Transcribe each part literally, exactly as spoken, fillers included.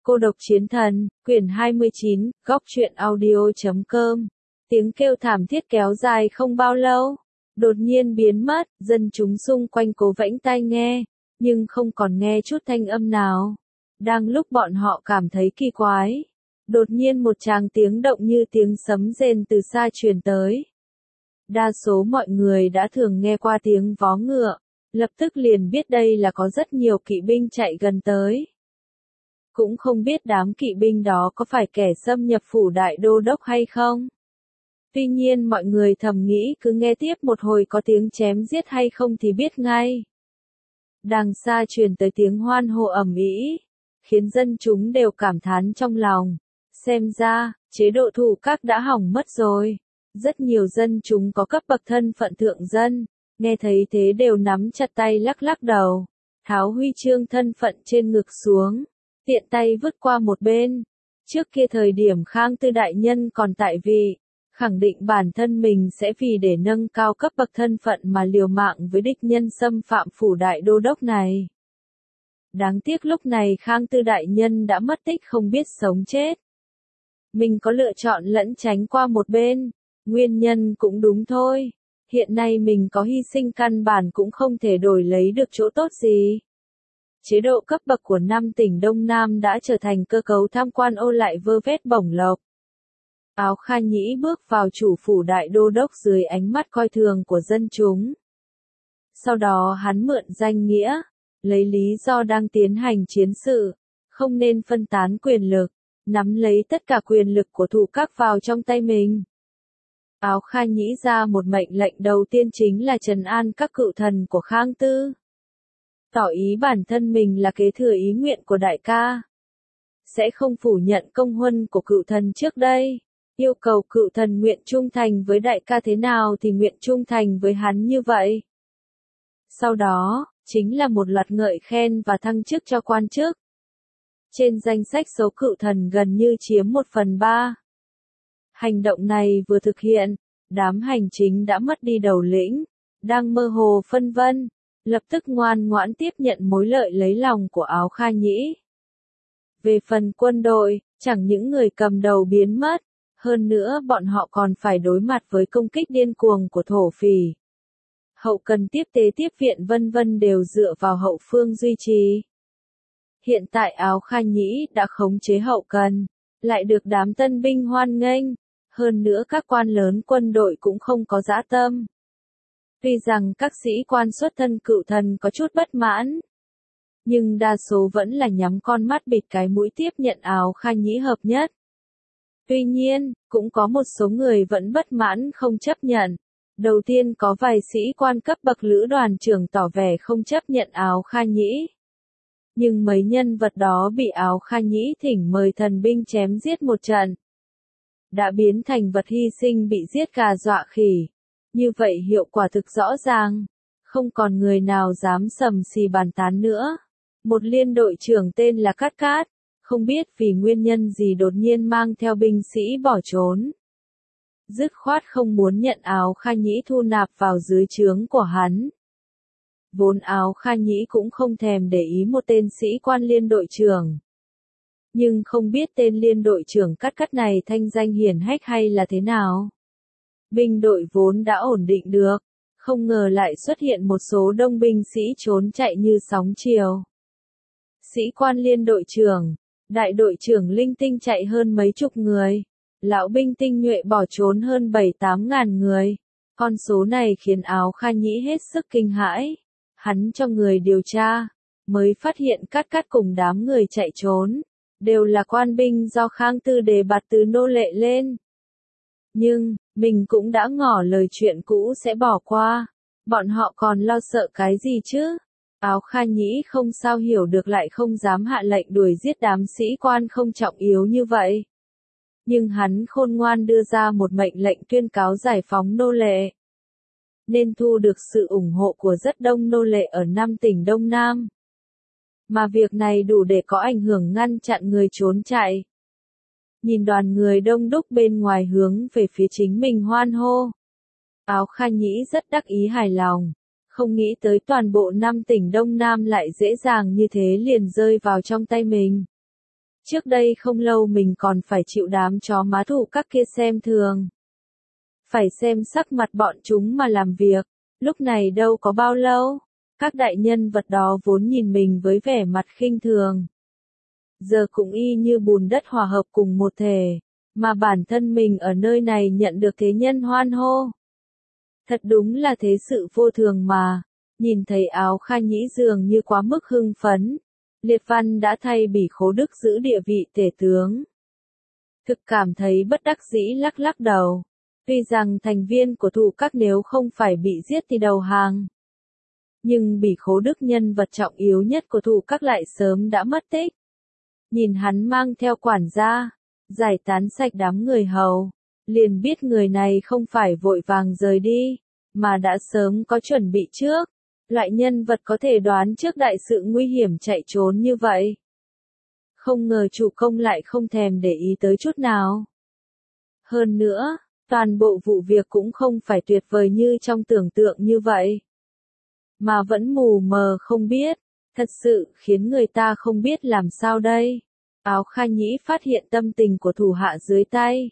Cô độc chiến thần, quyển hai mươi chín, góc truyện audio chấm com. Tiếng kêu thảm thiết kéo dài không bao lâu, đột nhiên biến mất, dân chúng xung quanh cố vẫy tai nghe, nhưng không còn nghe chút thanh âm nào. Đang lúc bọn họ cảm thấy kỳ quái, đột nhiên một tràng tiếng động như tiếng sấm rền từ xa truyền tới. Đa số mọi người đã thường nghe qua tiếng vó ngựa, lập tức liền biết đây là có rất nhiều kỵ binh chạy gần tới. Cũng không biết đám kỵ binh đó có phải kẻ xâm nhập phủ đại đô đốc hay không. Tuy nhiên mọi người thầm nghĩ cứ nghe tiếp một hồi có tiếng chém giết hay không thì biết ngay. Đằng xa truyền tới tiếng hoan hô ầm ĩ, khiến dân chúng đều cảm thán trong lòng. Xem ra, chế độ thủ các đã hỏng mất rồi. Rất nhiều dân chúng có cấp bậc thân phận thượng dân, nghe thấy thế đều nắm chặt tay lắc lắc đầu, tháo huy chương thân phận trên ngực xuống, tiện tay vứt qua một bên. Trước kia thời điểm Khang Tư đại nhân còn tại vị, khẳng định bản thân mình sẽ vì để nâng cao cấp bậc thân phận mà liều mạng với địch nhân xâm phạm phủ đại đô đốc này. Đáng tiếc lúc này Khang Tư đại nhân đã mất tích không biết sống chết. Mình có lựa chọn lẫn tránh qua một bên, nguyên nhân cũng đúng thôi. Hiện nay mình có hy sinh căn bản cũng không thể đổi lấy được chỗ tốt gì. Chế độ cấp bậc của năm tỉnh Đông Nam đã trở thành cơ cấu tham quan ô lại vơ vét bổng lộc. Áo Kha Nhĩ bước vào chủ phủ đại đô đốc dưới ánh mắt coi thường của dân chúng. Sau đó hắn mượn danh nghĩa, lấy lý do đang tiến hành chiến sự, không nên phân tán quyền lực, nắm lấy tất cả quyền lực của thủ các vào trong tay mình. Áo Kha Nhĩ ra một mệnh lệnh đầu tiên chính là trấn an các cựu thần của Khang Tư. Tỏ ý bản thân mình là kế thừa ý nguyện của đại ca. Sẽ không phủ nhận công huân của cựu thần trước đây. Yêu cầu cựu thần nguyện trung thành với đại ca thế nào thì nguyện trung thành với hắn như vậy. Sau đó, chính là một loạt ngợi khen và thăng chức cho quan chức. Trên danh sách số cựu thần gần như chiếm một phần ba. Hành động này vừa thực hiện, đám hành chính đã mất đi đầu lĩnh, đang mơ hồ phân vân, lập tức ngoan ngoãn tiếp nhận mối lợi lấy lòng của Áo Kha Nhĩ. Về phần quân đội, chẳng những người cầm đầu biến mất, hơn nữa bọn họ còn phải đối mặt với công kích điên cuồng của thổ phỉ. Hậu cần tiếp tế tiếp viện vân vân đều dựa vào hậu phương duy trì. Hiện tại Áo Kha Nhĩ đã khống chế hậu cần, lại được đám tân binh hoan nghênh, hơn nữa các quan lớn quân đội cũng không có dã tâm. Tuy rằng các sĩ quan xuất thân cựu thần có chút bất mãn, nhưng đa số vẫn là nhắm con mắt bịt cái mũi tiếp nhận Áo Kha Nhĩ hợp nhất. Tuy nhiên, cũng có một số người vẫn bất mãn không chấp nhận. Đầu tiên có vài sĩ quan cấp bậc lữ đoàn trưởng tỏ vẻ không chấp nhận Áo Kha Nhĩ. Nhưng mấy nhân vật đó bị Áo Kha Nhĩ thỉnh mời thần binh chém giết một trận. Đã biến thành vật hy sinh bị giết gà dọa khỉ. Như vậy hiệu quả thực rõ ràng. Không còn người nào dám sầm xì bàn tán nữa. Một liên đội trưởng tên là Cát Cát, không biết vì nguyên nhân gì đột nhiên mang theo binh sĩ bỏ trốn. Dứt khoát không muốn nhận Áo Kha Nhĩ thu nạp vào dưới trướng của hắn. Vốn Áo Kha Nhĩ cũng không thèm để ý một tên sĩ quan liên đội trưởng. Nhưng không biết tên liên đội trưởng Cát Cát này thanh danh hiển hách hay là thế nào. Binh đội vốn đã ổn định được, không ngờ lại xuất hiện một số đông binh sĩ trốn chạy như sóng chiều. Sĩ quan liên đội trưởng, đại đội trưởng linh tinh chạy hơn mấy chục người, lão binh tinh nhuệ bỏ trốn hơn bảy tám ngàn người. Con số này khiến Áo Kha Nhĩ hết sức kinh hãi. Hắn cho người điều tra, mới phát hiện Cát Cát cùng đám người chạy trốn, đều là quan binh do Khang Tư đề bạt từ nô lệ lên. Nhưng, mình cũng đã ngỏ lời chuyện cũ sẽ bỏ qua, bọn họ còn lo sợ cái gì chứ? Áo Kha Nhĩ không sao hiểu được lại không dám hạ lệnh đuổi giết đám sĩ quan không trọng yếu như vậy. Nhưng hắn khôn ngoan đưa ra một mệnh lệnh tuyên cáo giải phóng nô lệ. Nên thu được sự ủng hộ của rất đông nô lệ ở năm tỉnh Đông Nam. Mà việc này đủ để có ảnh hưởng ngăn chặn người trốn chạy. Nhìn đoàn người đông đúc bên ngoài hướng về phía chính mình hoan hô. Áo Kha Nhĩ rất đắc ý hài lòng. Không nghĩ tới toàn bộ năm tỉnh Đông Nam lại dễ dàng như thế liền rơi vào trong tay mình. Trước đây không lâu mình còn phải chịu đám chó má thủ các kia xem thường. Phải xem sắc mặt bọn chúng mà làm việc, lúc này đâu có bao lâu. Các đại nhân vật đó vốn nhìn mình với vẻ mặt khinh thường. Giờ cũng y như bùn đất hòa hợp cùng một thể, mà bản thân mình ở nơi này nhận được thế nhân hoan hô. Thật đúng là thế sự vô thường mà, nhìn thấy Áo Kha Nhĩ dường như quá mức hưng phấn. Liệt Văn đã thay Bỉ Khố Đức giữ địa vị tể tướng. Thực cảm thấy bất đắc dĩ lắc lắc đầu. Tuy rằng thành viên của thủ các nếu không phải bị giết thì đầu hàng. Nhưng Bỉ Khố Đức nhân vật trọng yếu nhất của thủ các lại sớm đã mất tích. Nhìn hắn mang theo quản gia, giải tán sạch đám người hầu, liền biết người này không phải vội vàng rời đi, mà đã sớm có chuẩn bị trước. Loại nhân vật có thể đoán trước đại sự nguy hiểm chạy trốn như vậy. Không ngờ chủ công lại không thèm để ý tới chút nào. Hơn nữa, toàn bộ vụ việc cũng không phải tuyệt vời như trong tưởng tượng như vậy. Mà vẫn mù mờ không biết, thật sự khiến người ta không biết làm sao đây. Áo Kha Nhĩ phát hiện tâm tình của thủ hạ dưới tay.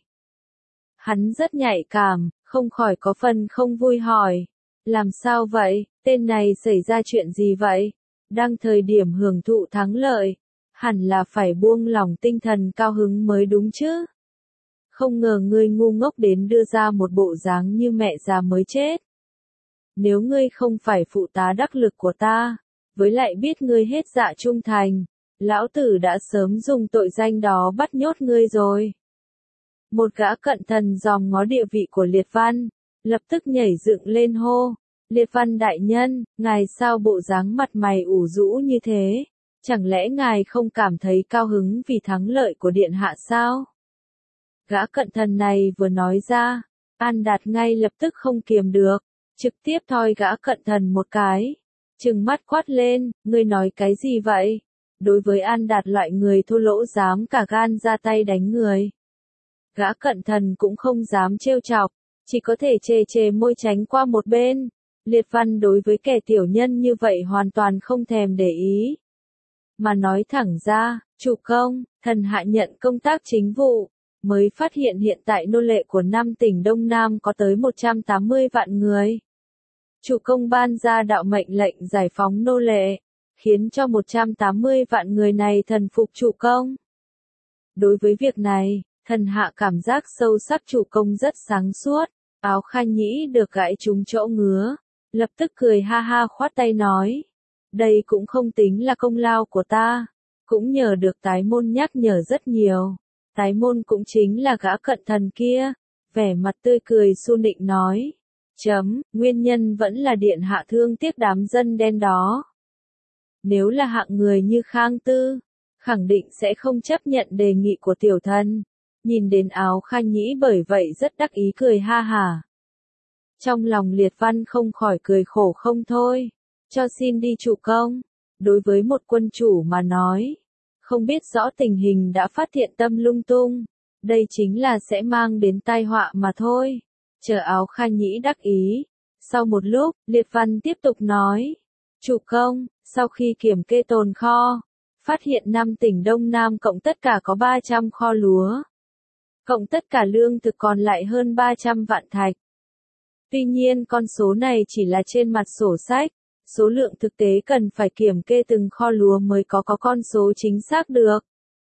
Hắn rất nhạy cảm, không khỏi có phần không vui hỏi. Làm sao vậy, tên này xảy ra chuyện gì vậy? Đang thời điểm hưởng thụ thắng lợi, hẳn là phải buông lỏng tinh thần cao hứng mới đúng chứ. Không ngờ ngươi ngu ngốc đến đưa ra một bộ dáng như mẹ già mới chết. Nếu ngươi không phải phụ tá đắc lực của ta, với lại biết ngươi hết dạ trung thành, lão tử đã sớm dùng tội danh đó bắt nhốt ngươi rồi. Một gã cận thần dòm ngó địa vị của Liệt Văn, lập tức nhảy dựng lên hô. Liệt Văn đại nhân, ngài sao bộ dáng mặt mày ủ rũ như thế? Chẳng lẽ ngài không cảm thấy cao hứng vì thắng lợi của điện hạ sao? Gã cận thần này vừa nói ra, An Đạt ngay lập tức không kiềm được, trực tiếp thoi gã cận thần một cái, trừng mắt quát lên, ngươi nói cái gì vậy? Đối với An Đạt loại người thô lỗ dám cả gan ra tay đánh người. Gã cận thần cũng không dám trêu chọc, chỉ có thể chề chề môi tránh qua một bên. Liệt Văn đối với kẻ tiểu nhân như vậy hoàn toàn không thèm để ý. Mà nói thẳng ra, chủ công, thần hạ nhận công tác chính vụ, mới phát hiện hiện tại nô lệ của năm tỉnh Đông Nam có tới một trăm tám mươi vạn người. Chủ công ban ra đạo mệnh lệnh giải phóng nô lệ, khiến cho một trăm tám mươi vạn người này thần phục chủ công. Đối với việc này, thần hạ cảm giác sâu sắc chủ công rất sáng suốt. Áo Kha Nhĩ được gãi trúng chỗ ngứa, lập tức cười ha ha khoát tay nói. Đây cũng không tính là công lao của ta, cũng nhờ được tái môn nhắc nhở rất nhiều. Tái môn cũng chính là gã cận thần kia, vẻ mặt tươi cười su nịnh nói. Chấm, nguyên nhân vẫn là điện hạ thương tiếc đám dân đen đó. Nếu là hạng người như Khang Tư, khẳng định sẽ không chấp nhận đề nghị của tiểu thần. Nhìn đến Áo Kha Nhĩ bởi vậy rất đắc ý cười ha hả. Trong lòng Liệt Văn không khỏi cười khổ không thôi. Cho xin đi chủ công. Đối với một quân chủ mà nói, không biết rõ tình hình đã phát hiện tâm lung tung. Đây chính là sẽ mang đến tai họa mà thôi. Chờ Áo Kha Nhĩ đắc ý. Sau một lúc, Liệt Văn tiếp tục nói. Chủ công, sau khi kiểm kê tồn kho, phát hiện năm tỉnh Đông Nam cộng tất cả có ba trăm kho lúa. Cộng tất cả lương thực còn lại hơn ba trăm vạn thạch. Tuy nhiên con số này chỉ là trên mặt sổ sách, số lượng thực tế cần phải kiểm kê từng kho lúa mới có có con số chính xác được.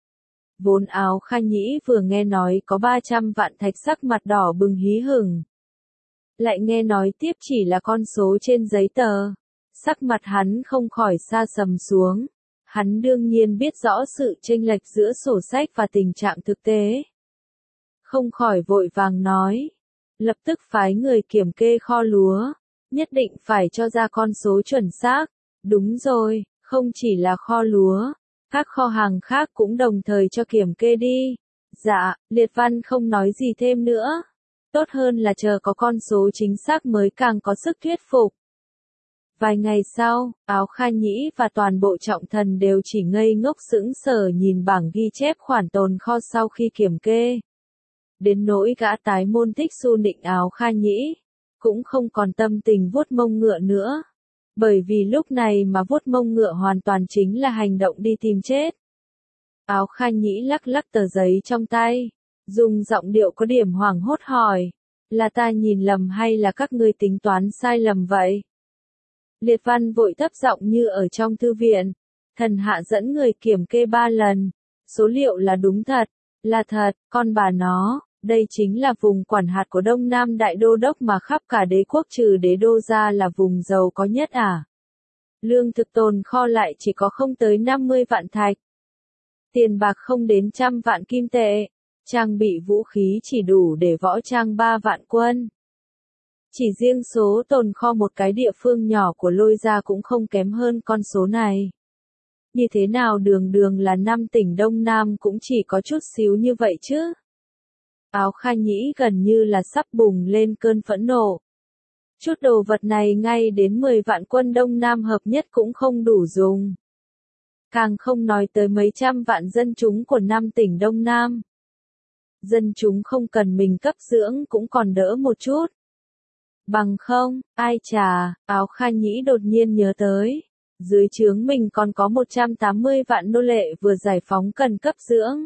Vốn Áo Kha Nhĩ vừa nghe nói có ba trăm vạn thạch sắc mặt đỏ bừng hí hửng. Lại nghe nói tiếp chỉ là con số trên giấy tờ. Sắc mặt hắn không khỏi sa sầm xuống. Hắn đương nhiên biết rõ sự chênh lệch giữa sổ sách và tình trạng thực tế. Không khỏi vội vàng nói. Lập tức phái người kiểm kê kho lúa. Nhất định phải cho ra con số chuẩn xác. Đúng rồi, không chỉ là kho lúa. Các kho hàng khác cũng đồng thời cho kiểm kê đi. Dạ, Liệt Văn không nói gì thêm nữa. Tốt hơn là chờ có con số chính xác mới càng có sức thuyết phục. Vài ngày sau, Áo Kha Nhĩ và toàn bộ trọng thần đều chỉ ngây ngốc sững sờ nhìn bảng ghi chép khoản tồn kho sau khi kiểm kê. Đến nỗi gã tái môn thích su nịnh Áo Kha Nhĩ, cũng không còn tâm tình vuốt mông ngựa nữa. Bởi vì lúc này mà vuốt mông ngựa hoàn toàn chính là hành động đi tìm chết. Áo Kha Nhĩ lắc lắc tờ giấy trong tay, dùng giọng điệu có điểm hoảng hốt hỏi, là ta nhìn lầm hay là các ngươi tính toán sai lầm vậy? Liệt Văn vội thấp giọng như ở trong thư viện, thần hạ dẫn người kiểm kê ba lần, số liệu là đúng thật, là thật, con bà nó, đây chính là vùng quản hạt của Đông Nam Đại Đô Đốc mà khắp cả đế quốc trừ đế đô ra là vùng giàu có nhất à? Lương thực tồn kho lại chỉ có không tới năm mươi vạn thạch. Tiền bạc không đến trăm vạn kim tệ, trang bị vũ khí chỉ đủ để võ trang ba vạn quân. Chỉ riêng số tồn kho một cái địa phương nhỏ của Lôi gia cũng không kém hơn con số này. Như thế nào đường đường là năm tỉnh Đông Nam cũng chỉ có chút xíu như vậy chứ? Áo Kha Nhĩ gần như là sắp bùng lên cơn phẫn nộ. Chút đồ vật này ngay đến mười vạn quân Đông Nam hợp nhất cũng không đủ dùng. Càng không nói tới mấy trăm vạn dân chúng của năm tỉnh Đông Nam. Dân chúng không cần mình cấp dưỡng cũng còn đỡ một chút. Bằng không, ai chà, Áo Kha Nhĩ đột nhiên nhớ tới. Dưới trướng mình còn có một trăm tám mươi vạn nô lệ vừa giải phóng cần cấp dưỡng.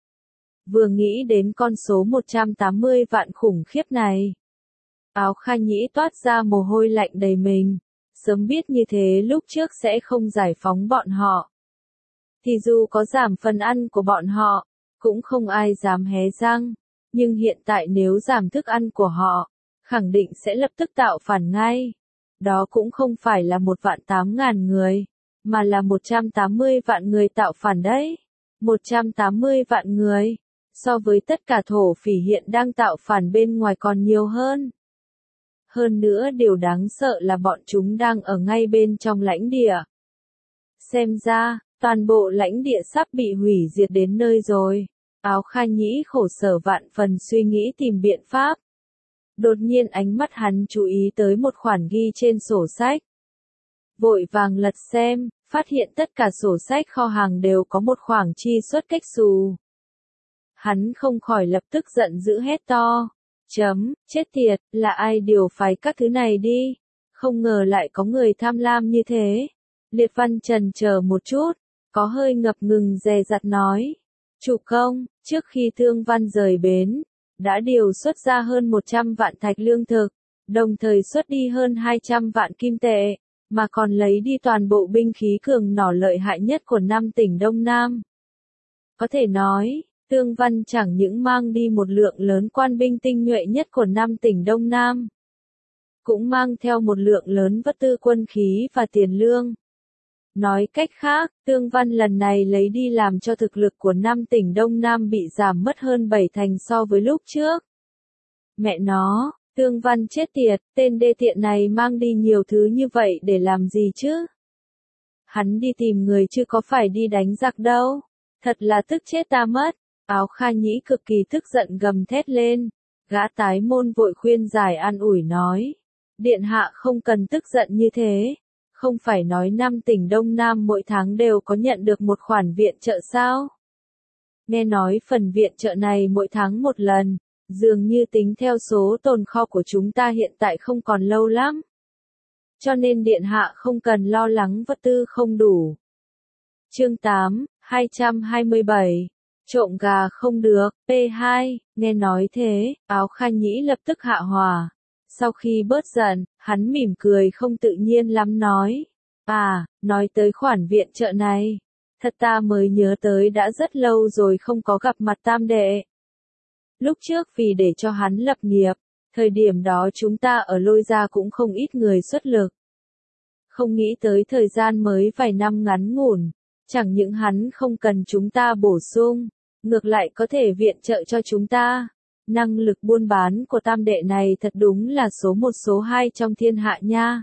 Vừa nghĩ đến con số một trăm tám mươi vạn khủng khiếp này. Áo Kha Nhĩ toát ra mồ hôi lạnh đầy mình. Sớm biết như thế lúc trước sẽ không giải phóng bọn họ. Thì dù có giảm phần ăn của bọn họ, cũng không ai dám hé răng. Nhưng hiện tại nếu giảm thức ăn của họ, khẳng định sẽ lập tức tạo phản ngay. Đó cũng không phải là một vạn tám ngàn người, mà là một trăm tám mươi vạn người tạo phản đấy. một trăm tám mươi vạn người, so với tất cả thổ phỉ hiện đang tạo phản bên ngoài còn nhiều hơn. Hơn nữa điều đáng sợ là bọn chúng đang ở ngay bên trong lãnh địa. Xem ra, toàn bộ lãnh địa sắp bị hủy diệt đến nơi rồi. Áo Kha Nhĩ khổ sở vạn phần suy nghĩ tìm biện pháp. Đột nhiên ánh mắt hắn chú ý tới một khoản ghi trên sổ sách. Vội vàng lật xem, phát hiện tất cả sổ sách kho hàng đều có một khoản chi xuất cách xù. Hắn không khỏi lập tức giận dữ hét to. Chấm, chết tiệt, là ai điều phái các thứ này đi? Không ngờ lại có người tham lam như thế. Liệt Văn chần chờ một chút, có hơi ngập ngừng dè dặt nói. Chủ công, trước khi Thương Văn rời bến, đã điều xuất ra hơn một trăm vạn thạch lương thực, đồng thời xuất đi hơn hai trăm vạn kim tệ, mà còn lấy đi toàn bộ binh khí cường nỏ lợi hại nhất của năm tỉnh Đông Nam. Có thể nói, Thương Văn chẳng những mang đi một lượng lớn quan binh tinh nhuệ nhất của năm tỉnh Đông Nam, cũng mang theo một lượng lớn vật tư quân khí và tiền lương. Nói cách khác, Thương Văn lần này lấy đi làm cho thực lực của năm tỉnh Đông Nam bị giảm mất hơn bảy thành so với lúc trước. Mẹ nó, Thương Văn chết tiệt, tên đê tiện này mang đi nhiều thứ như vậy để làm gì chứ? Hắn đi tìm người chứ có phải đi đánh giặc đâu. Thật là tức chết ta mất. Áo Kha Nhĩ cực kỳ tức giận gầm thét lên. Gã tái môn vội khuyên giải an ủi nói. Điện hạ không cần tức giận như thế. Không phải nói năm tỉnh Đông Nam mỗi tháng đều có nhận được một khoản viện trợ sao? Nghe nói phần viện trợ này mỗi tháng một lần, dường như tính theo số tồn kho của chúng ta hiện tại không còn lâu lắm. Cho nên điện hạ không cần lo lắng vật tư không đủ. Chương tám, hai trăm hai mươi bảy. Trộm gà không được, P hai, nghe nói thế, Áo Kha Nhĩ lập tức hạ hỏa. Sau khi bớt giận, hắn mỉm cười không tự nhiên lắm nói. À, nói tới khoản viện trợ này. Thật ta mới nhớ tới đã rất lâu rồi không có gặp mặt tam đệ. Lúc trước vì để cho hắn lập nghiệp, thời điểm đó chúng ta ở Lôi gia cũng không ít người xuất lực. Không nghĩ tới thời gian mới vài năm ngắn ngủn, chẳng những hắn không cần chúng ta bổ sung, ngược lại có thể viện trợ cho chúng ta. Năng lực buôn bán của tam đệ này thật đúng là số một số hai trong thiên hạ nha.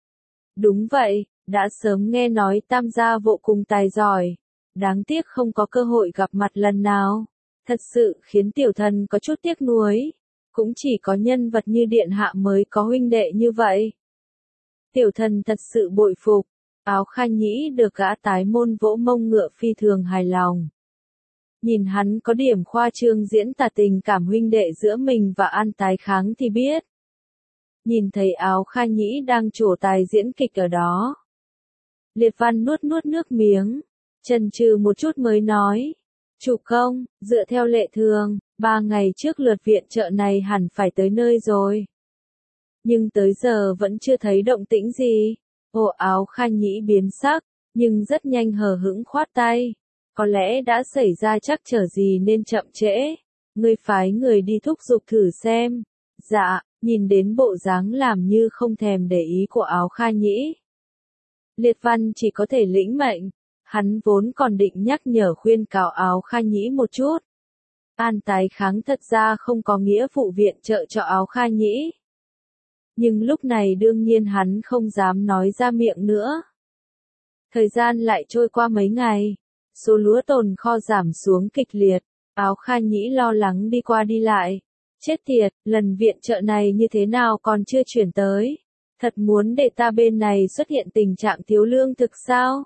Đúng vậy, đã sớm nghe nói tam gia vô cùng tài giỏi. Đáng tiếc không có cơ hội gặp mặt lần nào. Thật sự khiến tiểu thần có chút tiếc nuối. Cũng chỉ có nhân vật như điện hạ mới có huynh đệ như vậy. Tiểu thần thật sự bội phục. Áo Kha Nhĩ được gã tái môn vỗ mông ngựa phi thường hài lòng. Nhìn hắn có điểm khoa trương diễn tả tình cảm huynh đệ giữa mình và An Tái Kháng thì biết. Nhìn thấy Áo Kha Nhĩ đang trổ tài diễn kịch ở đó. Liệt Văn nuốt nuốt nước miếng, chần chừ một chút mới nói, Chủ công, dựa theo lệ thường, ba ngày trước lượt viện trợ này hẳn phải tới nơi rồi. Nhưng tới giờ vẫn chưa thấy động tĩnh gì. Ồ, Áo Kha Nhĩ biến sắc, nhưng rất nhanh hờ hững khoát tay. Có lẽ đã xảy ra trắc trở gì nên chậm trễ. Ngươi phái người đi thúc giục thử xem. Dạ, nhìn đến bộ dáng làm như không thèm để ý của Áo Kha Nhĩ. Liệt Văn chỉ có thể lĩnh mệnh. Hắn vốn còn định nhắc nhở khuyên cáo Áo Kha Nhĩ một chút. An tái kháng thật ra không có nghĩa vụ viện trợ cho Áo Kha Nhĩ. Nhưng lúc này đương nhiên hắn không dám nói ra miệng nữa. Thời gian lại trôi qua mấy ngày. Số lúa tồn kho giảm xuống kịch liệt. Áo Kha Nhĩ lo lắng đi qua đi lại. Chết tiệt, lần viện trợ này như thế nào còn chưa chuyển tới. Thật muốn để ta bên này xuất hiện tình trạng thiếu lương thực sao?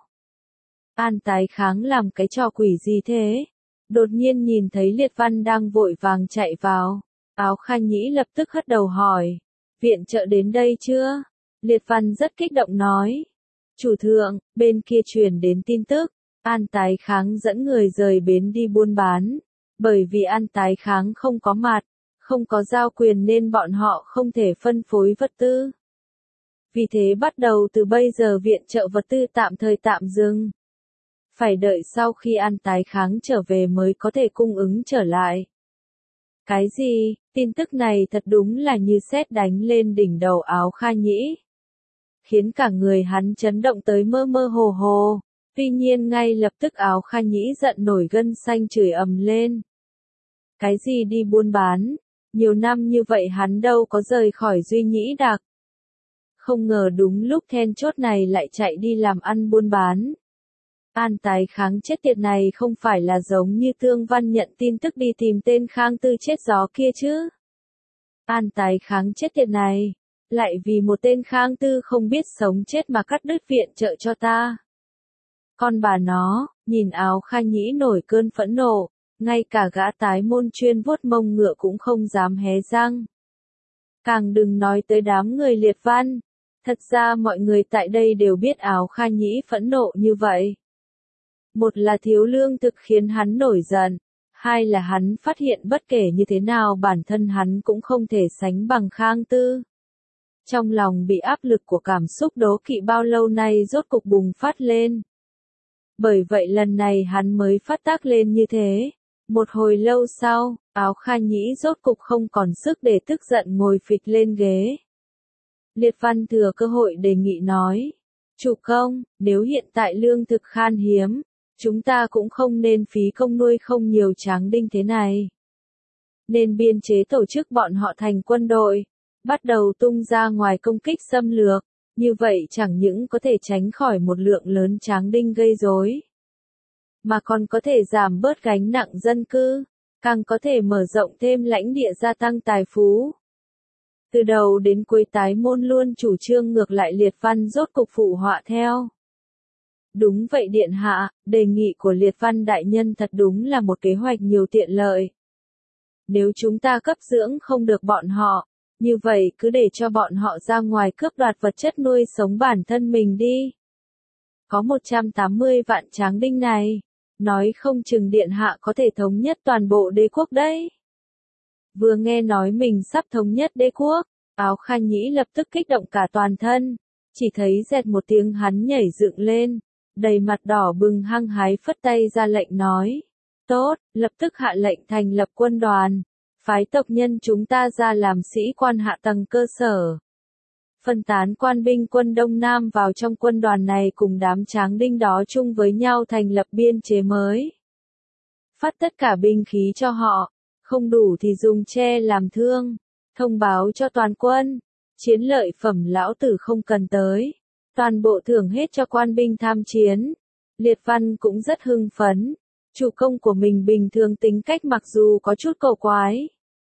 An tái kháng làm cái trò quỷ gì thế? Đột nhiên nhìn thấy Liệt Văn đang vội vàng chạy vào. Áo Kha Nhĩ lập tức hất đầu hỏi. Viện trợ đến đây chưa? Liệt Văn rất kích động nói. Chủ thượng, bên kia truyền đến tin tức. An tái kháng dẫn người rời bến đi buôn bán. Bởi vì An tái kháng không có mặt, không có giao quyền nên bọn họ không thể phân phối vật tư. Vì thế bắt đầu từ bây giờ viện trợ vật tư tạm thời tạm dừng. Phải đợi sau khi An tái kháng trở về mới có thể cung ứng trở lại. Cái gì? Tin tức này thật đúng là như sét đánh lên đỉnh đầu Áo Kha Nhĩ. Khiến cả người hắn chấn động tới mơ mơ hồ hồ. Tuy nhiên ngay lập tức Áo Kha Nhĩ giận nổi gân xanh chửi ầm lên. Cái gì đi buôn bán? Nhiều năm như vậy hắn đâu có rời khỏi Duy Nhĩ Đạc. Không ngờ đúng lúc then chốt này lại chạy đi làm ăn buôn bán. An tái kháng chết tiệt này không phải là giống như Tương Văn nhận tin tức đi tìm tên Khang Tư chết gió kia chứ. An tái kháng chết tiệt này, lại vì một tên Khang Tư không biết sống chết mà cắt đứt viện trợ cho ta. Con bà nó, nhìn Áo Kha Nhĩ nổi cơn phẫn nộ, ngay cả gã tái môn chuyên vuốt mông ngựa cũng không dám hé răng. Càng đừng nói tới đám người Liệt Văn. Thật ra mọi người tại đây đều biết Áo Kha Nhĩ phẫn nộ như vậy. Một là thiếu lương thực khiến hắn nổi giận, hai là hắn phát hiện bất kể như thế nào bản thân hắn cũng không thể sánh bằng Khang Tư. Trong lòng bị áp lực của cảm xúc đố kỵ bao lâu nay rốt cục bùng phát lên. Bởi vậy lần này hắn mới phát tác lên như thế. Một hồi lâu sau, Áo Kha Nhĩ rốt cục không còn sức để tức giận ngồi phịch lên ghế. Liệt Văn thừa cơ hội đề nghị nói. Chủ công, nếu hiện tại lương thực khan hiếm, chúng ta cũng không nên phí công nuôi không nhiều tráng đinh thế này. Nên biên chế tổ chức bọn họ thành quân đội, bắt đầu tung ra ngoài công kích xâm lược, như vậy chẳng những có thể tránh khỏi một lượng lớn tráng đinh gây rối, mà còn có thể giảm bớt gánh nặng dân cư, càng có thể mở rộng thêm lãnh địa gia tăng tài phú. Từ đầu đến cuối tái môn luôn chủ trương ngược lại. Liệt Văn rốt cục phụ họa theo. Đúng vậy điện hạ, đề nghị của Liệt Văn đại nhân thật đúng là một kế hoạch nhiều tiện lợi. Nếu chúng ta cấp dưỡng không được bọn họ, như vậy cứ để cho bọn họ ra ngoài cướp đoạt vật chất nuôi sống bản thân mình đi. Có một trăm tám mươi vạn tráng đinh này, nói không chừng điện hạ có thể thống nhất toàn bộ đế quốc đấy. Vừa nghe nói mình sắp thống nhất đế quốc, Áo Kha Nhĩ lập tức kích động cả toàn thân, chỉ thấy rẹt một tiếng hắn nhảy dựng lên, đầy mặt đỏ bừng hăng hái phất tay ra lệnh nói. Tốt, lập tức hạ lệnh thành lập quân đoàn, phái tộc nhân chúng ta ra làm sĩ quan hạ tầng cơ sở. Phân tán quan binh quân Đông Nam vào trong quân đoàn này cùng đám tráng đinh đó chung với nhau thành lập biên chế mới. Phát tất cả binh khí cho họ, không đủ thì dùng tre làm thương, thông báo cho toàn quân, chiến lợi phẩm lão tử không cần tới, toàn bộ thưởng hết cho quan binh tham chiến. Liệt Văn cũng rất hưng phấn, chủ công của mình bình thường tính cách mặc dù có chút cầu quái,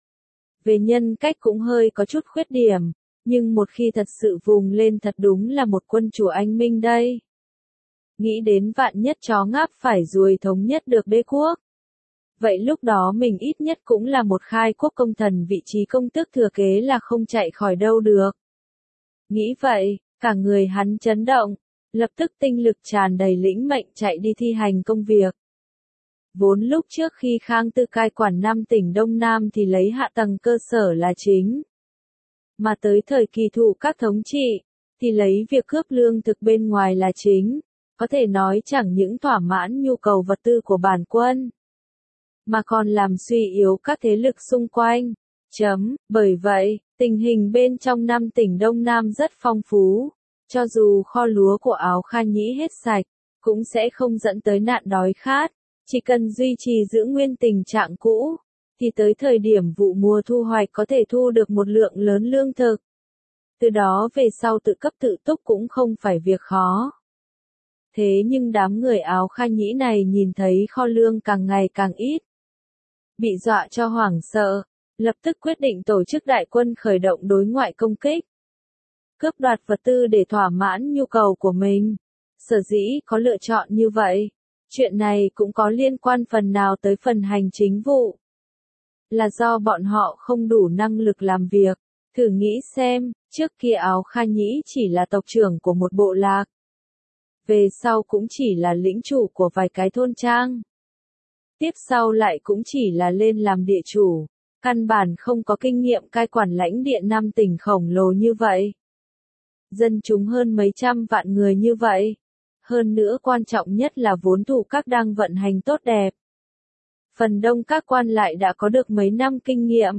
về nhân cách cũng hơi có chút khuyết điểm, nhưng một khi thật sự vùng lên thật đúng là một quân chủ anh minh đây. Nghĩ đến vạn nhất chó ngáp phải ruồi thống nhất được đế quốc. Vậy lúc đó mình ít nhất cũng là một khai quốc công thần, vị trí công tước thừa kế là không chạy khỏi đâu được. Nghĩ vậy, cả người hắn chấn động, lập tức tinh lực tràn đầy lĩnh mệnh chạy đi thi hành công việc. Vốn lúc trước khi Khang Tư cai quản năm tỉnh Đông Nam thì lấy hạ tầng cơ sở là chính. Mà tới thời kỳ thụ các thống trị, thì lấy việc cướp lương thực bên ngoài là chính. Có thể nói chẳng những thỏa mãn nhu cầu vật tư của bản quân, mà còn làm suy yếu các thế lực xung quanh. Chấm, bởi vậy, tình hình bên trong năm tỉnh Đông Nam rất phong phú. Cho dù kho lúa của Áo Kha Nhĩ hết sạch, cũng sẽ không dẫn tới nạn đói khát. Chỉ cần duy trì giữ nguyên tình trạng cũ, thì tới thời điểm vụ mùa thu hoạch có thể thu được một lượng lớn lương thực. Từ đó về sau tự cấp tự túc cũng không phải việc khó. Thế nhưng đám người Áo Kha Nhĩ này nhìn thấy kho lương càng ngày càng ít. Bị dọa cho hoảng sợ, lập tức quyết định tổ chức đại quân khởi động đối ngoại công kích. Cướp đoạt vật tư để thỏa mãn nhu cầu của mình. Sở dĩ có lựa chọn như vậy, chuyện này cũng có liên quan phần nào tới phần hành chính vụ. Là do bọn họ không đủ năng lực làm việc. Thử nghĩ xem, trước kia Áo Kha Nhĩ chỉ là tộc trưởng của một bộ lạc. Về sau cũng chỉ là lĩnh chủ của vài cái thôn trang. Tiếp sau lại cũng chỉ là lên làm địa chủ. Căn bản không có kinh nghiệm cai quản lãnh địa năm tỉnh khổng lồ như vậy. Dân chúng hơn mấy trăm vạn người như vậy. Hơn nữa quan trọng nhất là vốn thủ các đang vận hành tốt đẹp. Phần đông các quan lại đã có được mấy năm kinh nghiệm.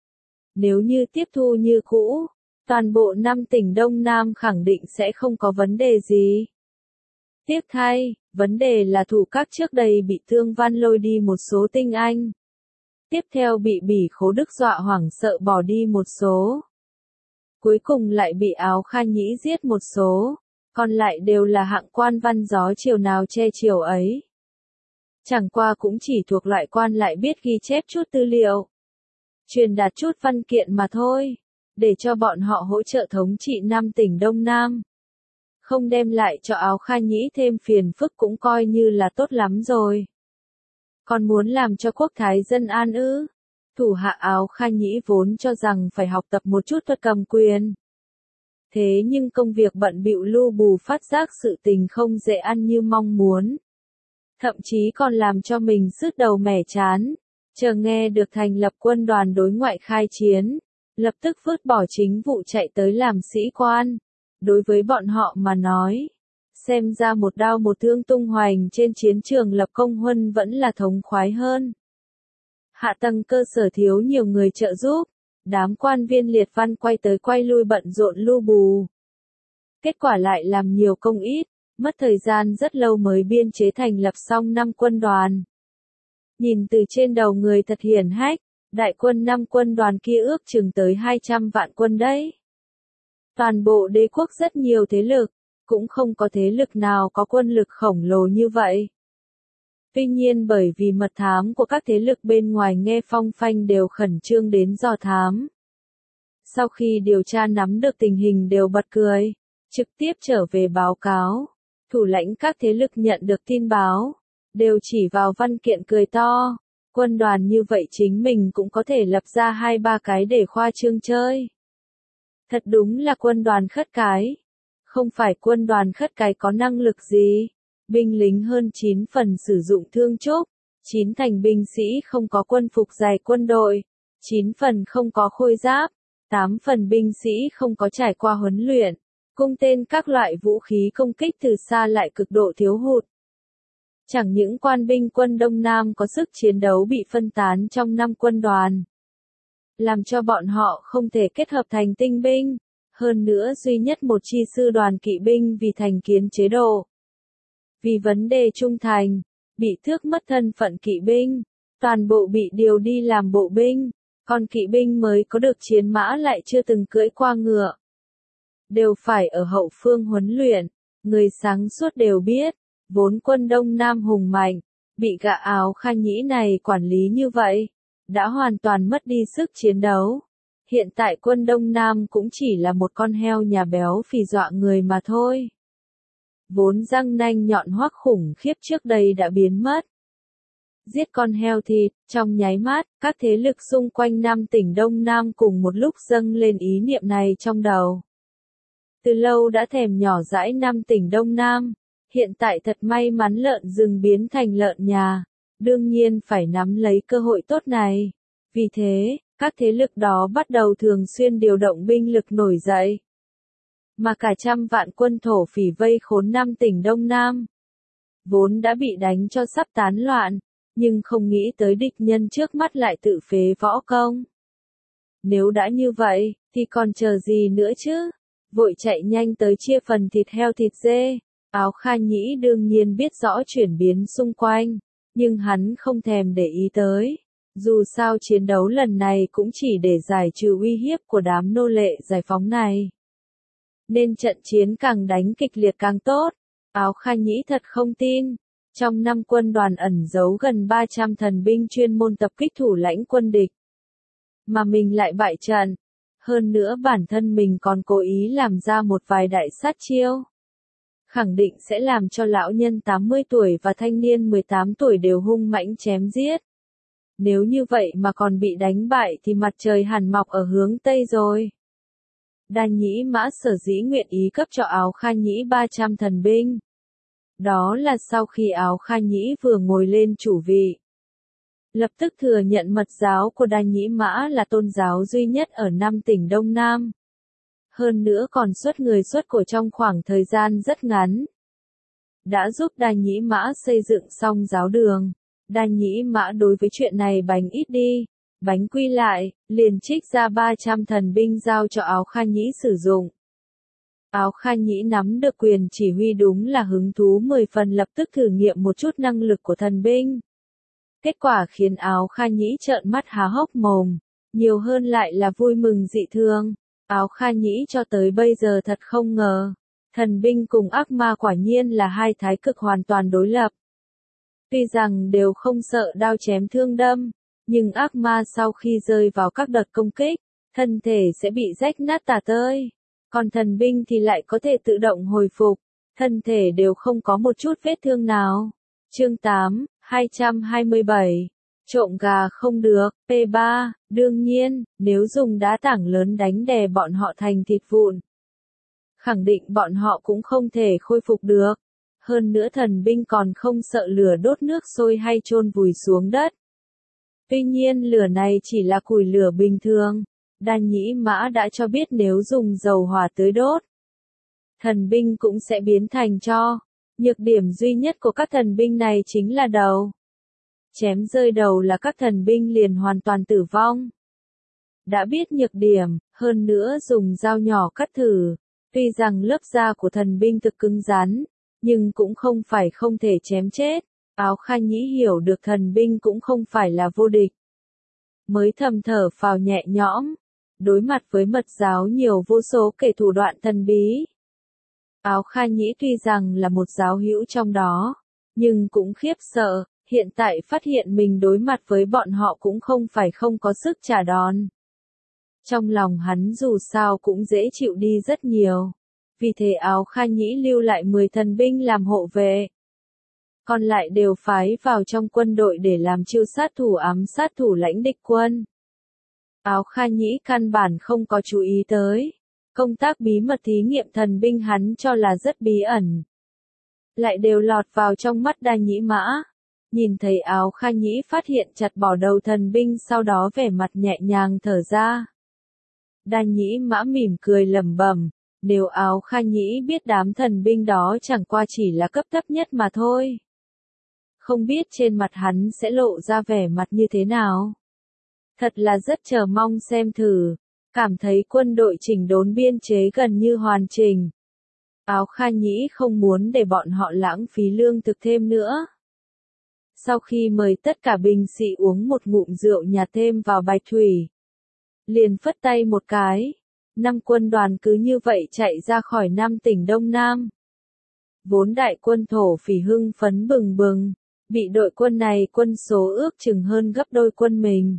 Nếu như tiếp thu như cũ, toàn bộ năm tỉnh Đông Nam khẳng định sẽ không có vấn đề gì. Tiếc thay, vấn đề là thủ các trước đây bị Thương Văn lôi đi một số tinh anh. Tiếp theo bị Bỉ Khố Đức dọa hoảng sợ bỏ đi một số. Cuối cùng lại bị Áo Kha Nhĩ giết một số, còn lại đều là hạng quan văn gió chiều nào che chiều ấy. Chẳng qua cũng chỉ thuộc loại quan lại biết ghi chép chút tư liệu, truyền đạt chút văn kiện mà thôi, để cho bọn họ hỗ trợ thống trị năm tỉnh Đông Nam. Không đem lại cho Áo Kha Nhĩ thêm phiền phức cũng coi như là tốt lắm rồi. Còn muốn làm cho quốc thái dân an ư? Thủ hạ Áo Kha Nhĩ vốn cho rằng phải học tập một chút thuật cầm quyền. Thế nhưng công việc bận bịu lu bù phát giác sự tình không dễ ăn như mong muốn. Thậm chí còn làm cho mình sứt đầu mẻ chán. Chờ nghe được thành lập quân đoàn đối ngoại khai chiến, lập tức vứt bỏ chính vụ chạy tới làm sĩ quan. Đối với bọn họ mà nói, xem ra một đao một thương tung hoành trên chiến trường lập công huân vẫn là thống khoái hơn. Hạ tầng cơ sở thiếu nhiều người trợ giúp, đám quan viên liệt văn quay tới quay lui bận rộn lu bù. Kết quả lại làm nhiều công ít, mất thời gian rất lâu mới biên chế thành lập xong năm quân đoàn. Nhìn từ trên đầu người thật hiển hách, đại quân năm quân đoàn kia ước chừng tới hai trăm vạn quân đấy. Toàn bộ đế quốc rất nhiều thế lực, cũng không có thế lực nào có quân lực khổng lồ như vậy. Tuy nhiên bởi vì mật thám của các thế lực bên ngoài nghe phong phanh đều khẩn trương đến dò thám. Sau khi điều tra nắm được tình hình đều bật cười, trực tiếp trở về báo cáo. Thủ lãnh các thế lực nhận được tin báo, đều chỉ vào văn kiện cười to. Quân đoàn như vậy chính mình cũng có thể lập ra hai ba cái để khoa trương chơi. Thật đúng là quân đoàn khất cái. Không phải quân đoàn khất cái có năng lực gì. Binh lính hơn chín phần sử dụng thương trúc, chín thành binh sĩ không có quân phục dày quân đội, chín phần không có khôi giáp, tám phần binh sĩ không có trải qua huấn luyện, cung tên các loại vũ khí công kích từ xa lại cực độ thiếu hụt. Chẳng những quan binh quân Đông Nam có sức chiến đấu bị phân tán trong năm quân đoàn, làm cho bọn họ không thể kết hợp thành tinh binh, hơn nữa duy nhất một chi sư đoàn kỵ binh vì thành kiến chế độ. Vì vấn đề trung thành, bị thước mất thân phận kỵ binh, toàn bộ bị điều đi làm bộ binh, còn kỵ binh mới có được chiến mã lại chưa từng cưỡi qua ngựa. Đều phải ở hậu phương huấn luyện, người sáng suốt đều biết, vốn quân Đông Nam hùng mạnh, bị gã Áo Kha Nhĩ này quản lý như vậy, đã hoàn toàn mất đi sức chiến đấu. Hiện tại quân Đông Nam cũng chỉ là một con heo nhà béo phì dọa người mà thôi. Vốn răng nanh nhọn hoắc khủng khiếp trước đây đã biến mất. Giết con heo thịt, trong nháy mắt, các thế lực xung quanh năm tỉnh Đông Nam cùng một lúc dâng lên ý niệm này trong đầu. Từ lâu đã thèm nhỏ dãi năm tỉnh Đông Nam, hiện tại thật may mắn lợn rừng biến thành lợn nhà, đương nhiên phải nắm lấy cơ hội tốt này. Vì thế, các thế lực đó bắt đầu thường xuyên điều động binh lực nổi dậy. Mà cả trăm vạn quân thổ phỉ vây khốn năm tỉnh Đông Nam. Vốn đã bị đánh cho sắp tán loạn, nhưng không nghĩ tới địch nhân trước mắt lại tự phế võ công. Nếu đã như vậy, thì còn chờ gì nữa chứ? Vội chạy nhanh tới chia phần thịt heo thịt dê. Áo Kha Nhĩ đương nhiên biết rõ chuyển biến xung quanh, nhưng hắn không thèm để ý tới. Dù sao chiến đấu lần này cũng chỉ để giải trừ uy hiếp của đám nô lệ giải phóng này. Nên trận chiến càng đánh kịch liệt càng tốt. Áo Kha Nhĩ thật không tin. Trong năm quân đoàn ẩn giấu gần ba trăm thần binh chuyên môn tập kích thủ lãnh quân địch. Mà mình lại bại trận. Hơn nữa bản thân mình còn cố ý làm ra một vài đại sát chiêu. Khẳng định sẽ làm cho lão nhân tám mươi tuổi và thanh niên mười tám tuổi đều hung mãnh chém giết. Nếu như vậy mà còn bị đánh bại thì mặt trời hẳn mọc ở hướng Tây rồi. Đa Nhĩ Mã sở dĩ nguyện ý cấp cho Áo Kha Nhĩ ba trăm thần binh. Đó là sau khi Áo Kha Nhĩ vừa ngồi lên chủ vị. Lập tức thừa nhận mật giáo của Đa Nhĩ Mã là tôn giáo duy nhất ở năm tỉnh Đông Nam. Hơn nữa còn xuất người xuất của trong khoảng thời gian rất ngắn. Đã giúp Đa Nhĩ Mã xây dựng xong giáo đường. Đa Nhĩ Mã đối với chuyện này bánh ít đi, bánh quy lại, liền trích ra ba trăm thần binh giao cho Áo Kha Nhĩ sử dụng. Áo Kha Nhĩ nắm được quyền chỉ huy đúng là hứng thú mười phần, lập tức thử nghiệm một chút năng lực của thần binh. Kết quả khiến Áo Kha Nhĩ trợn mắt há hốc mồm, nhiều hơn lại là vui mừng dị thường. Áo Kha Nhĩ cho tới bây giờ thật không ngờ, thần binh cùng ác ma quả nhiên là hai thái cực hoàn toàn đối lập. Tuy rằng đều không sợ đao chém thương đâm, nhưng ác ma sau khi rơi vào các đợt công kích, thân thể sẽ bị rách nát tả tơi. Còn thần binh thì lại có thể tự động hồi phục, thân thể đều không có một chút vết thương nào. Chương tám, hai trăm hai mươi bảy. Trộm gà không được. P ba. Đương nhiên, nếu dùng đá tảng lớn đánh đè bọn họ thành thịt vụn, khẳng định bọn họ cũng không thể khôi phục được. Hơn nữa thần binh còn không sợ lửa đốt nước sôi hay chôn vùi xuống đất. Tuy nhiên lửa này chỉ là củi lửa bình thường. Đa Nhĩ Mã đã cho biết nếu dùng dầu hỏa tưới đốt, thần binh cũng sẽ biến thành tro. Nhược điểm duy nhất của các thần binh này chính là đầu. Chém rơi đầu là các thần binh liền hoàn toàn tử vong. Đã biết nhược điểm, hơn nữa dùng dao nhỏ cắt thử. Tuy rằng lớp da của thần binh thực cứng rắn, nhưng cũng không phải không thể chém chết. Áo Kha Nhĩ hiểu được thần binh cũng không phải là vô địch. Mới thầm thở phào nhẹ nhõm. Đối mặt với mật giáo nhiều vô số kẻ thủ đoạn thần bí. Áo Kha Nhĩ tuy rằng là một giáo hữu trong đó, nhưng cũng khiếp sợ, hiện tại phát hiện mình đối mặt với bọn họ cũng không phải không có sức trả đòn. Trong lòng hắn dù sao cũng dễ chịu đi rất nhiều. Vì thế Áo Kha Nhĩ lưu lại mười thần binh làm hộ vệ. Còn lại đều phái vào trong quân đội để làm chiêu sát thủ ám sát thủ lãnh địch quân. Áo Kha Nhĩ căn bản không có chú ý tới. Công tác bí mật thí nghiệm thần binh hắn cho là rất bí ẩn. Lại đều lọt vào trong mắt Đa Nhĩ Mã. Nhìn thấy Áo Kha Nhĩ phát hiện chặt bỏ đầu thần binh, sau đó vẻ mặt nhẹ nhàng thở ra. Đa Nhĩ Mã mỉm cười lẩm bẩm, nếu Áo Kha Nhĩ biết đám thần binh đó chẳng qua chỉ là cấp thấp nhất mà thôi. Không biết trên mặt hắn sẽ lộ ra vẻ mặt như thế nào. Thật là rất chờ mong xem thử. Cảm thấy quân đội chỉnh đốn biên chế gần như hoàn chỉnh. Áo Kha Nhĩ không muốn để bọn họ lãng phí lương thực thêm nữa. Sau khi mời tất cả binh sĩ uống một ngụm rượu nhạt thêm vào bạch thủy, liền phất tay một cái, năm quân đoàn cứ như vậy chạy ra khỏi năm tỉnh Đông Nam. Vốn đại quân thổ phỉ hưng phấn bừng bừng, bị đội quân này quân số ước chừng hơn gấp đôi quân mình.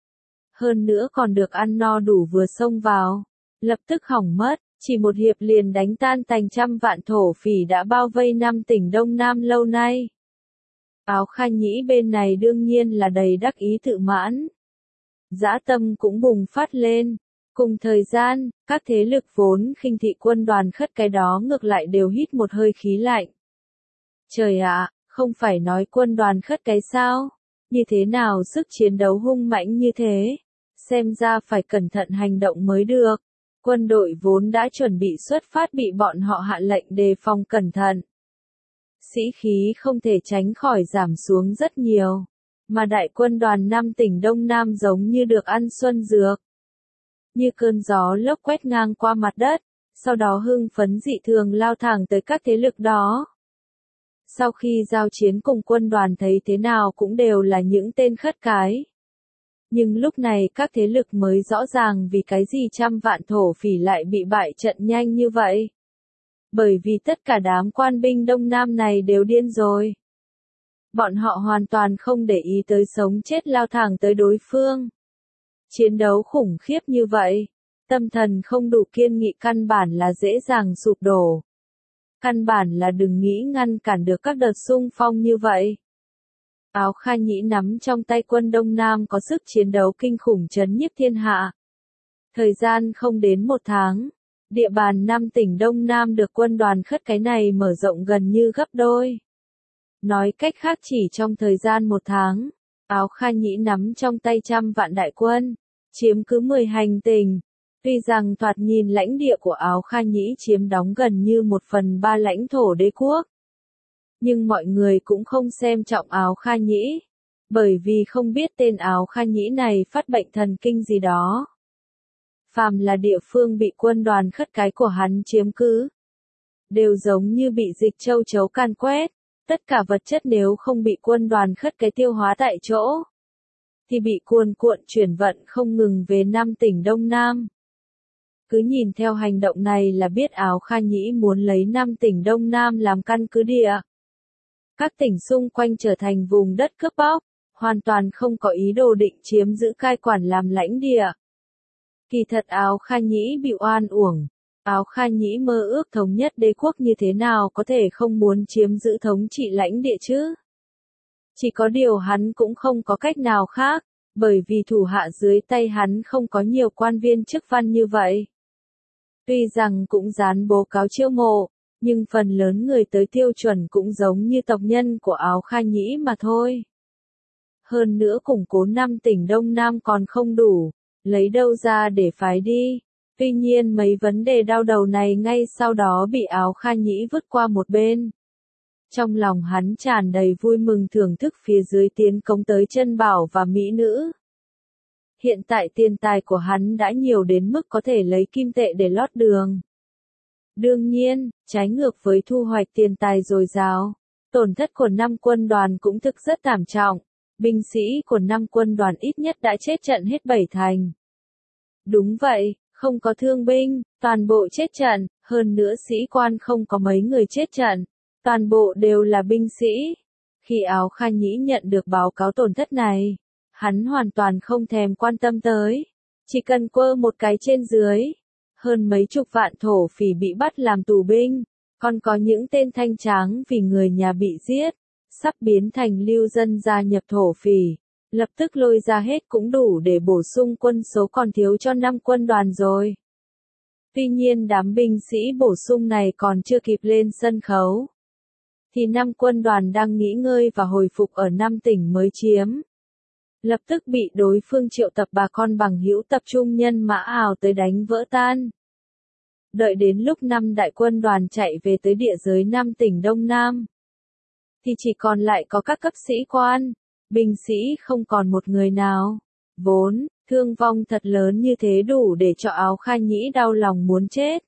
Hơn nữa còn được ăn no đủ vừa xông vào, lập tức hỏng mất, chỉ một hiệp liền đánh tan thành trăm vạn thổ phỉ đã bao vây năm tỉnh Đông Nam lâu nay. Áo Kha Nhĩ bên này đương nhiên là đầy đắc ý tự mãn. Dã tâm cũng bùng phát lên. Cùng thời gian, các thế lực vốn khinh thị quân đoàn khất cái đó ngược lại đều hít một hơi khí lạnh. Trời ạ, Không phải nói quân đoàn khất cái sao? Như thế nào sức chiến đấu hung mãnh như thế? Xem ra phải cẩn thận hành động mới được. Quân đội vốn đã chuẩn bị xuất phát bị bọn họ hạ lệnh đề phòng cẩn thận. Sĩ khí không thể tránh khỏi giảm xuống rất nhiều. Mà đại quân đoàn năm tỉnh Đông Nam giống như được ăn xuân dược. Như cơn gió lốc quét ngang qua mặt đất, sau đó hưng phấn dị thường lao thẳng tới các thế lực đó. Sau khi giao chiến cùng quân đoàn thấy thế nào cũng đều là những tên khất cái. Nhưng lúc này các thế lực mới rõ ràng vì cái gì trăm vạn thổ phỉ lại bị bại trận nhanh như vậy. Bởi vì tất cả đám quan binh Đông Nam này đều điên rồi. Bọn họ hoàn toàn không để ý tới sống chết lao thẳng tới đối phương. Chiến đấu khủng khiếp như vậy, tâm thần không đủ kiên nghị căn bản là dễ dàng sụp đổ. Căn bản là đừng nghĩ ngăn cản được các đợt xung phong như vậy. Áo Kha Nhĩ nắm trong tay quân Đông Nam có sức chiến đấu kinh khủng chấn nhiếp thiên hạ. Thời gian không đến một tháng, địa bàn năm tỉnh Đông Nam được quân đoàn khất cái này mở rộng gần như gấp đôi. Nói cách khác chỉ trong thời gian một tháng, Áo Kha Nhĩ nắm trong tay trăm vạn đại quân, chiếm cứ mười hành tinh. Tuy rằng thoạt nhìn lãnh địa của Áo Kha Nhĩ chiếm đóng gần như một phần ba lãnh thổ đế quốc. Nhưng mọi người cũng không xem trọng Áo Kha Nhĩ, bởi vì không biết tên Áo Kha Nhĩ này phát bệnh thần kinh gì đó. Phàm là địa phương bị quân đoàn khất cái của hắn chiếm cứ, đều giống như bị dịch châu chấu can quét, tất cả vật chất nếu không bị quân đoàn khất cái tiêu hóa tại chỗ, thì bị cuồn cuộn chuyển vận không ngừng về năm tỉnh Đông Nam. Cứ nhìn theo hành động này là biết Áo Kha Nhĩ muốn lấy năm tỉnh Đông Nam làm căn cứ địa. Các tỉnh xung quanh trở thành vùng đất cướp bóc, hoàn toàn không có ý đồ định chiếm giữ cai quản làm lãnh địa. Kỳ thật Áo Kha Nhĩ bị oan uổng. Áo Kha Nhĩ mơ ước thống nhất đế quốc như thế nào có thể không muốn chiếm giữ thống trị lãnh địa chứ? Chỉ có điều hắn cũng không có cách nào khác, bởi vì thủ hạ dưới tay hắn không có nhiều quan viên chức văn như vậy. Tuy rằng cũng dán bố cáo chiêu mộ, nhưng phần lớn người tới tiêu chuẩn cũng giống như tộc nhân của Áo Kha Nhĩ mà thôi. Hơn nữa củng cố năm tỉnh Đông Nam còn không đủ, lấy đâu ra để phái đi. Tuy nhiên mấy vấn đề đau đầu này ngay sau đó bị Áo Kha Nhĩ vứt qua một bên. Trong lòng hắn tràn đầy vui mừng thưởng thức phía dưới tiến cống tới chân bảo và mỹ nữ. Hiện tại tiền tài của hắn đã nhiều đến mức có thể lấy kim tệ để lót đường. Đương nhiên, trái ngược với thu hoạch tiền tài dồi dào, tổn thất của năm quân đoàn cũng thực rất thảm trọng. Binh sĩ của năm quân đoàn ít nhất đã chết trận hết bảy thành. Đúng vậy, không có thương binh, toàn bộ chết trận, hơn nữa sĩ quan không có mấy người chết trận, toàn bộ đều là binh sĩ. Khi Áo Kha Nhĩ nhận được báo cáo tổn thất này, hắn hoàn toàn không thèm quan tâm tới, chỉ cần quơ một cái trên dưới. Hơn mấy chục vạn thổ phỉ bị bắt làm tù binh, còn có những tên thanh tráng vì người nhà bị giết, sắp biến thành lưu dân gia nhập thổ phỉ, lập tức lôi ra hết cũng đủ để bổ sung quân số còn thiếu cho năm quân đoàn rồi. Tuy nhiên đám binh sĩ bổ sung này còn chưa kịp lên sân khấu, thì năm quân đoàn đang nghỉ ngơi và hồi phục ở năm tỉnh mới chiếm. Lập tức bị đối phương triệu tập bà con bằng hữu tập trung nhân mã ảo tới đánh vỡ tan. Đợi đến lúc năm đại quân đoàn chạy về tới địa giới năm tỉnh Đông Nam, thì chỉ còn lại có các cấp sĩ quan, binh sĩ không còn một người nào. Vốn, thương vong thật lớn như thế đủ để cho Áo Kha Nhĩ đau lòng muốn chết.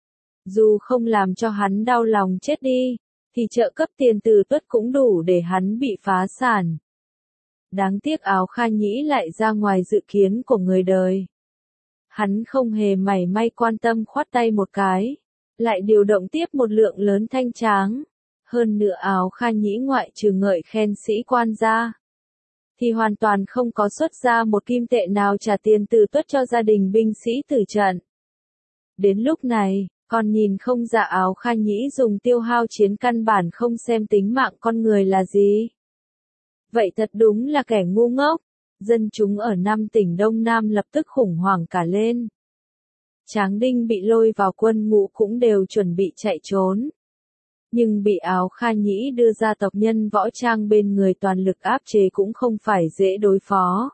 Dù không làm cho hắn đau lòng chết đi, thì trợ cấp tiền từ tuất cũng đủ để hắn bị phá sản. Đáng tiếc Áo Kha Nhĩ lại ra ngoài dự kiến của người đời. Hắn không hề mảy may quan tâm khoát tay một cái, lại điều động tiếp một lượng lớn thanh tráng. Hơn nữa Áo Kha Nhĩ ngoại trừ ngợi khen sĩ quan ra, thì hoàn toàn không có xuất ra một kim tệ nào trả tiền từ tuất cho gia đình binh sĩ tử trận. Đến lúc này, còn nhìn không ra Áo Kha Nhĩ dùng tiêu hao chiến căn bản không xem tính mạng con người là gì. Vậy thật đúng là kẻ ngu ngốc. Dân chúng ở năm tỉnh Đông Nam lập tức khủng hoảng cả lên. Tráng đinh bị lôi vào quân ngũ cũng đều chuẩn bị chạy trốn. Nhưng bị Áo Kha Nhĩ đưa ra tộc nhân võ trang bên người toàn lực áp chế cũng không phải dễ đối phó.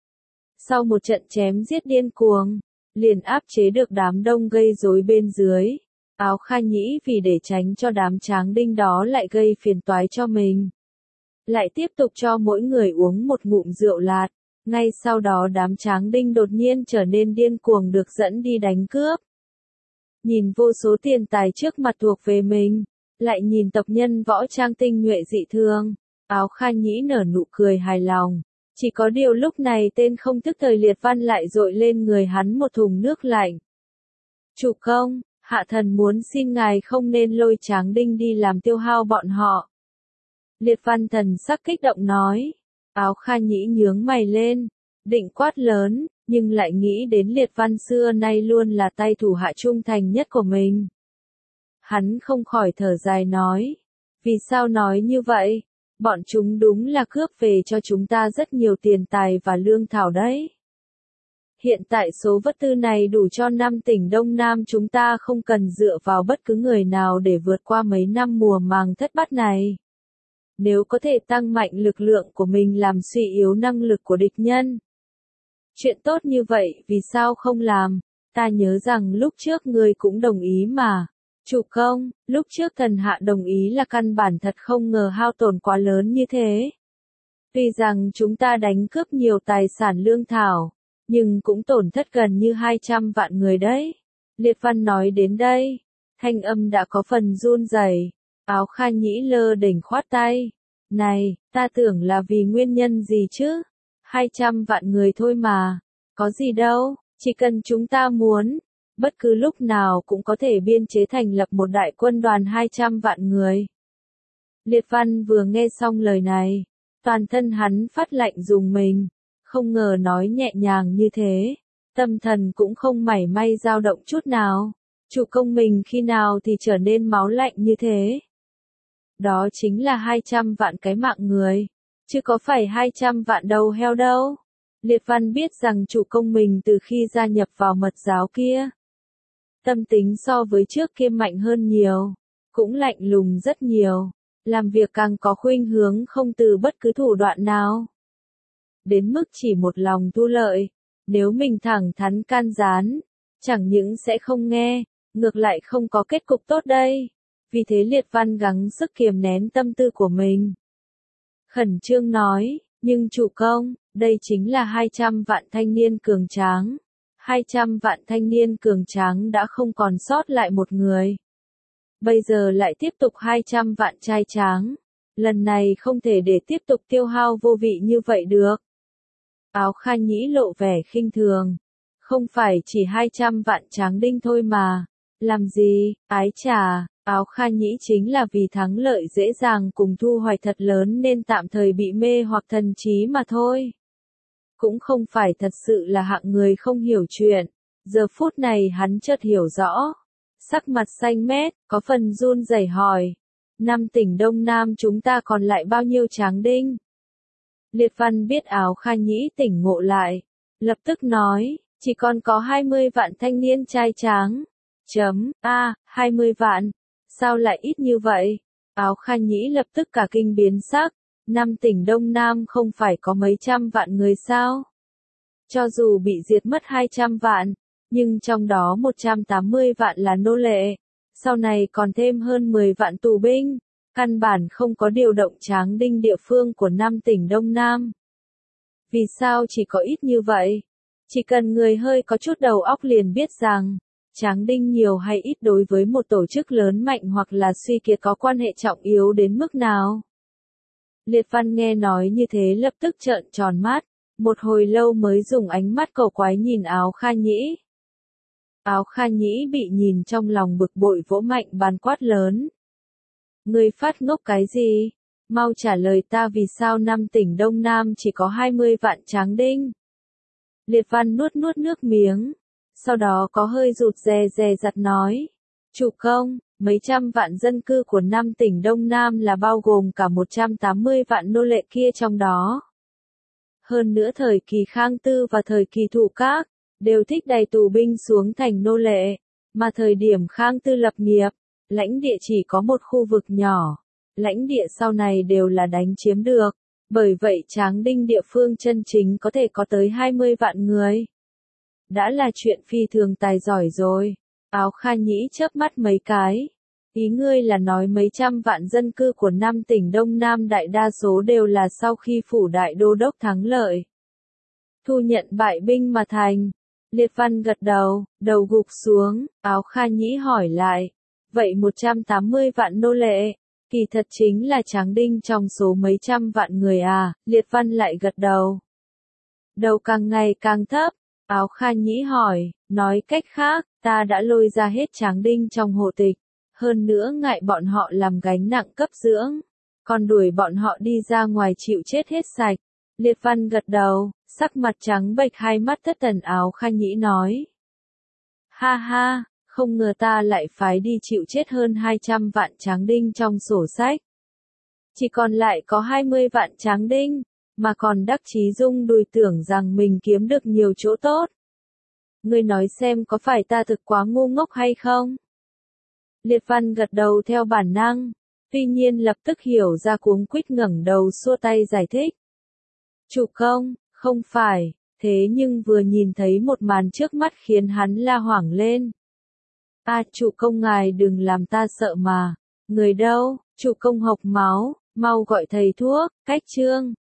Sau một trận chém giết điên cuồng, liền áp chế được đám đông gây rối bên dưới. Áo Kha Nhĩ vì để tránh cho đám tráng đinh đó lại gây phiền toái cho mình, lại tiếp tục cho mỗi người uống một ngụm rượu lạt. Ngay sau đó đám tráng đinh đột nhiên trở nên điên cuồng được dẫn đi đánh cướp. Nhìn vô số tiền tài trước mặt thuộc về mình, lại nhìn tộc nhân võ trang tinh nhuệ dị thương, Áo Kha Nhĩ nở nụ cười hài lòng. Chỉ có điều lúc này tên không thức thời Liệt Văn lại dội lên người hắn một thùng nước lạnh. Chủ công, hạ thần muốn xin ngài không nên lôi tráng đinh đi làm tiêu hao bọn họ. Liệt Văn thần sắc kích động nói. Áo Kha Nhĩ nhướng mày lên, định quát lớn, nhưng lại nghĩ đến Liệt Văn xưa nay luôn là tay thủ hạ trung thành nhất của mình. Hắn không khỏi thở dài nói, vì sao nói như vậy? Bọn chúng đúng là cướp về cho chúng ta rất nhiều tiền tài và lương thảo đấy. Hiện tại số vật tư này đủ cho năm tỉnh Đông Nam chúng ta không cần dựa vào bất cứ người nào để vượt qua mấy năm mùa màng thất bát này. Nếu có thể tăng mạnh lực lượng của mình làm suy yếu năng lực của địch nhân. Chuyện tốt như vậy vì sao không làm? Ta nhớ rằng lúc trước người cũng đồng ý mà. Chủ công, lúc trước thần hạ đồng ý là căn bản thật không ngờ hao tổn quá lớn như thế. Tuy rằng chúng ta đánh cướp nhiều tài sản lương thảo, nhưng cũng tổn thất gần như hai trăm vạn người đấy. Liệt Văn nói đến đây, thanh âm đã có phần run rẩy. Áo Kha Nhĩ lơ đỉnh khoát tay. Này, ta tưởng là vì nguyên nhân gì chứ? hai trăm vạn người thôi mà. Có gì đâu, chỉ cần chúng ta muốn. Bất cứ lúc nào cũng có thể biên chế thành lập một đại quân đoàn hai trăm vạn người. Liệt Văn vừa nghe xong lời này, toàn thân hắn phát lạnh rùng mình, không ngờ nói nhẹ nhàng như thế, tâm thần cũng không mảy may dao động chút nào. Chủ công mình khi nào thì trở nên máu lạnh như thế? Đó chính là hai trăm vạn cái mạng người, chứ có phải hai trăm vạn đầu heo đâu. Liệt Văn biết rằng chủ công mình từ khi gia nhập vào mật giáo kia, tâm tính so với trước kia mạnh hơn nhiều, cũng lạnh lùng rất nhiều, làm việc càng có khuynh hướng không từ bất cứ thủ đoạn nào. Đến mức chỉ một lòng thu lợi, nếu mình thẳng thắn can gián, chẳng những sẽ không nghe, ngược lại không có kết cục tốt đây. Vì thế Liệt Văn gắng sức kiềm nén tâm tư của mình. Khẩn trương nói, nhưng chủ công, đây chính là hai trăm vạn thanh niên cường tráng. hai trăm vạn thanh niên cường tráng đã không còn sót lại một người. Bây giờ lại tiếp tục hai trăm vạn trai tráng. Lần này không thể để tiếp tục tiêu hao vô vị như vậy được. Áo Kha Nhĩ lộ vẻ khinh thường. Không phải chỉ hai trăm vạn tráng đinh thôi mà. Làm gì, ái chà, Áo Kha Nhĩ chính là vì thắng lợi dễ dàng cùng thu hoạch thật lớn nên tạm thời bị mê hoặc thần trí mà thôi. Cũng không phải thật sự là hạng người không hiểu chuyện. Giờ phút này hắn chợt hiểu rõ. Sắc mặt xanh mét, có phần run rẩy hỏi. Năm tỉnh Đông Nam chúng ta còn lại bao nhiêu tráng đinh? Liệt Văn biết Áo Kha Nhĩ tỉnh ngộ lại. Lập tức nói, chỉ còn có hai mươi vạn thanh niên trai tráng. Chấm, a, hai mươi vạn. Sao lại ít như vậy? Áo Kha Nhĩ lập tức cả kinh biến sắc. Năm tỉnh Đông Nam không phải có mấy trăm vạn người sao? Cho dù bị diệt mất hai trăm vạn, nhưng trong đó một trăm tám mươi vạn là nô lệ. Sau này còn thêm hơn mười vạn tù binh. Căn bản không có điều động tráng đinh địa phương của năm tỉnh Đông Nam. Vì sao chỉ có ít như vậy? Chỉ cần người hơi có chút đầu óc liền biết rằng, tráng đinh nhiều hay ít đối với một tổ chức lớn mạnh hoặc là suy kiệt có quan hệ trọng yếu đến mức nào. Liệt Văn nghe nói như thế lập tức trợn tròn mắt, một hồi lâu mới dùng ánh mắt cầu quái nhìn Áo Kha Nhĩ. Áo Kha Nhĩ bị nhìn trong lòng bực bội vỗ mạnh bàn quát lớn. Ngươi phát ngốc cái gì? Mau trả lời ta vì sao năm tỉnh Đông Nam chỉ có hai mươi vạn tráng đinh? Liệt Văn nuốt nuốt nước miếng, sau đó có hơi rụt rè rè giặt nói. Chủ công, mấy trăm vạn dân cư của năm tỉnh Đông Nam là bao gồm cả một trăm tám mươi vạn nô lệ kia trong đó. Hơn nữa thời kỳ Khang Tư và thời kỳ Thụ Các, đều thích đày tù binh xuống thành nô lệ, mà thời điểm Khang Tư lập nghiệp, Lãnh địa chỉ có một khu vực nhỏ. Lãnh địa sau này đều là đánh chiếm được. Bởi vậy Tráng Đinh địa phương chân chính có thể có tới hai mươi vạn người. Đã là chuyện phi thường tài giỏi rồi. Áo Kha Nhĩ chớp mắt mấy cái. Ý ngươi là nói mấy trăm vạn dân cư của năm tỉnh Đông Nam đại đa số đều là sau khi phủ đại đô đốc thắng lợi. Thu nhận bại binh mà thành. Liệt Văn gật đầu, đầu gục xuống, Áo Kha Nhĩ hỏi lại. Vậy một trăm tám mươi vạn nô lệ, kỳ thật chính là Tráng Đinh trong số mấy trăm vạn người à, Liệt Văn lại gật đầu. Đầu càng ngày càng thấp, Áo Kha Nhĩ hỏi, nói cách khác, ta đã lôi ra hết Tráng Đinh trong hộ tịch, hơn nữa ngại bọn họ làm gánh nặng cấp dưỡng, còn đuổi bọn họ đi ra ngoài chịu chết hết sạch. Liệt Văn gật đầu, sắc mặt trắng bệch hai mắt thất thần. Áo Kha Nhĩ nói. Ha ha, không ngờ ta lại phái đi chịu chết hơn hai trăm vạn Tráng Đinh trong sổ sách. Chỉ còn lại có hai mươi vạn Tráng Đinh, mà còn đắc chí rung đùi tưởng rằng mình kiếm được nhiều chỗ tốt. Ngươi nói xem có phải ta thực quá ngu ngốc hay không? Liệt Văn gật đầu theo bản năng, tuy nhiên lập tức hiểu ra cuống quýt ngẩng đầu xua tay giải thích. Chủ công, không phải, thế nhưng vừa nhìn thấy một màn trước mắt khiến hắn la hoảng lên. À chủ công ngài đừng làm ta sợ mà, người đâu, chủ công hộc máu, mau gọi thầy thuốc, cách trương.